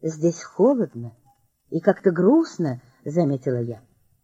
здесь холодно и как-то грустно, — заметила я.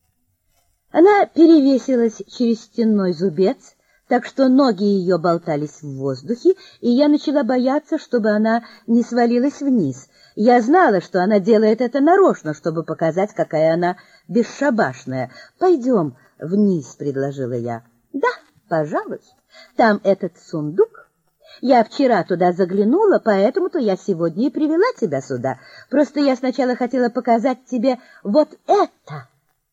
Она перевесилась через стенной зубец, так что ноги ее болтались в воздухе, и я начала бояться, чтобы она не свалилась вниз. Я знала, что она делает это нарочно, чтобы показать, какая она бесшабашная. «Пойдем вниз», — предложила я. «Да, пожалуй. Там этот сундук. Я вчера туда заглянула, поэтому-то я сегодня и привела тебя сюда. Просто я сначала хотела показать тебе вот это».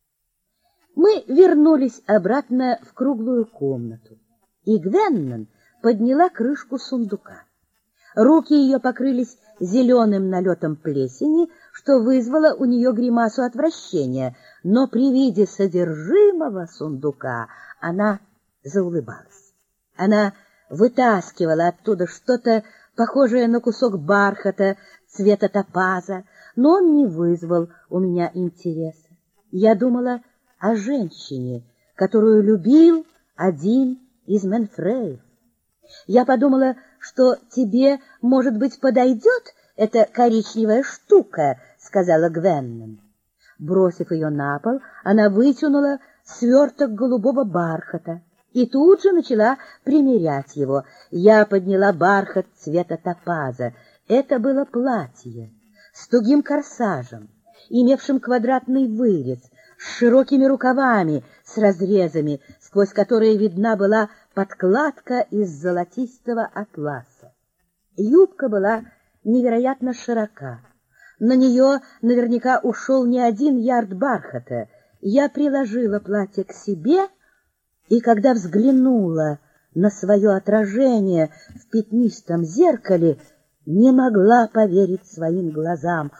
Мы вернулись обратно в круглую комнату, и Гвеннон подняла крышку сундука. Руки ее покрылись зеленым налетом плесени, что вызвало у нее гримасу отвращения, но при виде содержимого сундука она заулыбалась. Она вытаскивала оттуда что-то похожее на кусок бархата цвета топаза, но он не вызвал у меня интереса. Я думала о женщине, которую любил один из Менфреев. Я подумала, что тебе, может быть, подойдет эта коричневая штука, — сказала Гвеннон. Бросив ее на пол, она вытянула сверток голубого бархата и тут же начала примерять его. Я подняла бархат цвета топаза. Это было платье с тугим корсажем, имевшим квадратный вырез, с широкими рукавами, с разрезами, сквозь которые видна была подкладка из золотистого атласа. Юбка была невероятно широка. На нее наверняка ушел не один ярд бархата. Я приложила платье к себе, и когда взглянула на свое отражение в пятнистом зеркале, не могла поверить своим глазам.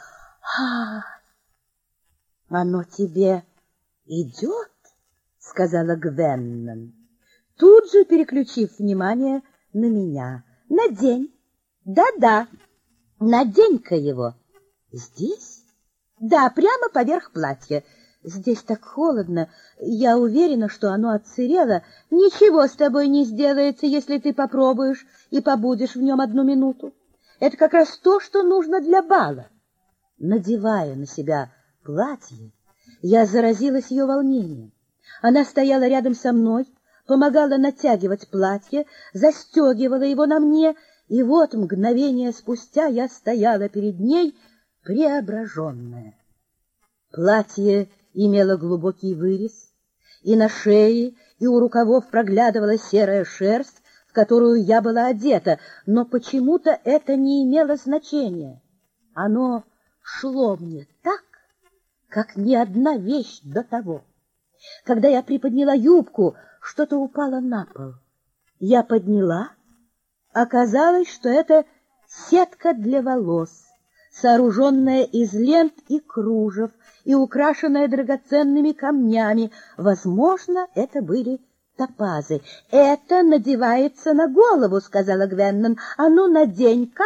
«Оно тебе идет?» — сказала Гвеннон, тут же переключив внимание на меня. «Надень. Да-да, надень-ка его». «Здесь?» «Да, прямо поверх платья. Здесь так холодно. Я уверена, что оно отсырело. Ничего с тобой не сделается, если ты попробуешь и побудешь в нем 1 минуту. Это как раз то, что нужно для бала». Надевая на себя платье, я заразилась ее волнением. Она стояла рядом со мной, помогала натягивать платье, застегивала его на мне, и вот мгновение спустя я стояла перед ней, преображенная. Платье имело глубокий вырез, и на шее, и у рукавов проглядывала серая шерсть, в которую я была одета, но почему-то это не имело значения. Оно шло мне так, как ни одна вещь до того. Когда я приподняла юбку, что-то упало на пол. Я подняла. Оказалось, что это сетка для волос, сооруженная из лент и кружев и украшенная драгоценными камнями. Возможно, это были топазы. «Это надевается на голову», — сказала Гвеннон. «А ну, надень-ка».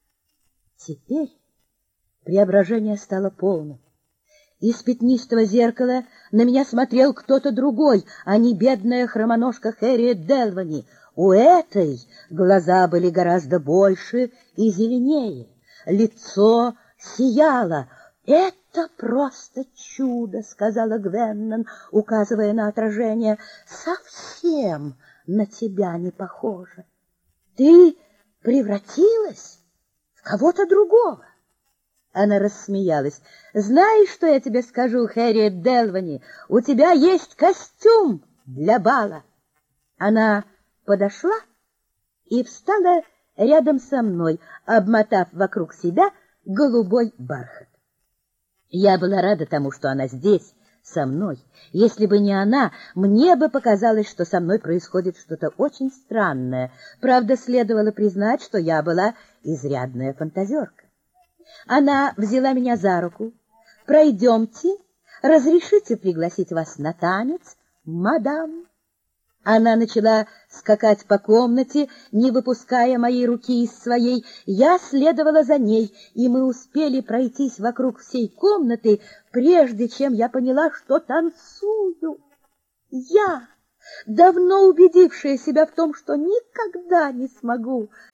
Теперь преображение стало полным. Из пятнистого зеркала на меня смотрел кто-то другой, а не бедная хромоножка Хэрриет Делвани. У этой глаза были гораздо больше и зеленее. Лицо сияло. «Это просто чудо», — сказала Гвеннон, указывая на отражение. «Совсем на тебя не похоже. Ты превратилась в кого-то другого». Она рассмеялась. «Знаешь, что я тебе скажу, Хэрриет Делвани? У тебя есть костюм для бала». Она подошла и встала рядом со мной, обмотав вокруг себя голубой бархат. Я была рада тому, что она здесь, со мной. Если бы не она, мне бы показалось, что со мной происходит что-то очень странное. Правда, следовало признать, что я была изрядная фантазерка. Она взяла меня за руку. «Пройдемте, разрешите пригласить вас на танец, мадам?» Она начала скакать по комнате, не выпуская моей руки из своей. Я следовала за ней, и мы успели пройтись вокруг всей комнаты, прежде чем я поняла, что танцую. Я, давно убедившая себя в том, что никогда не смогу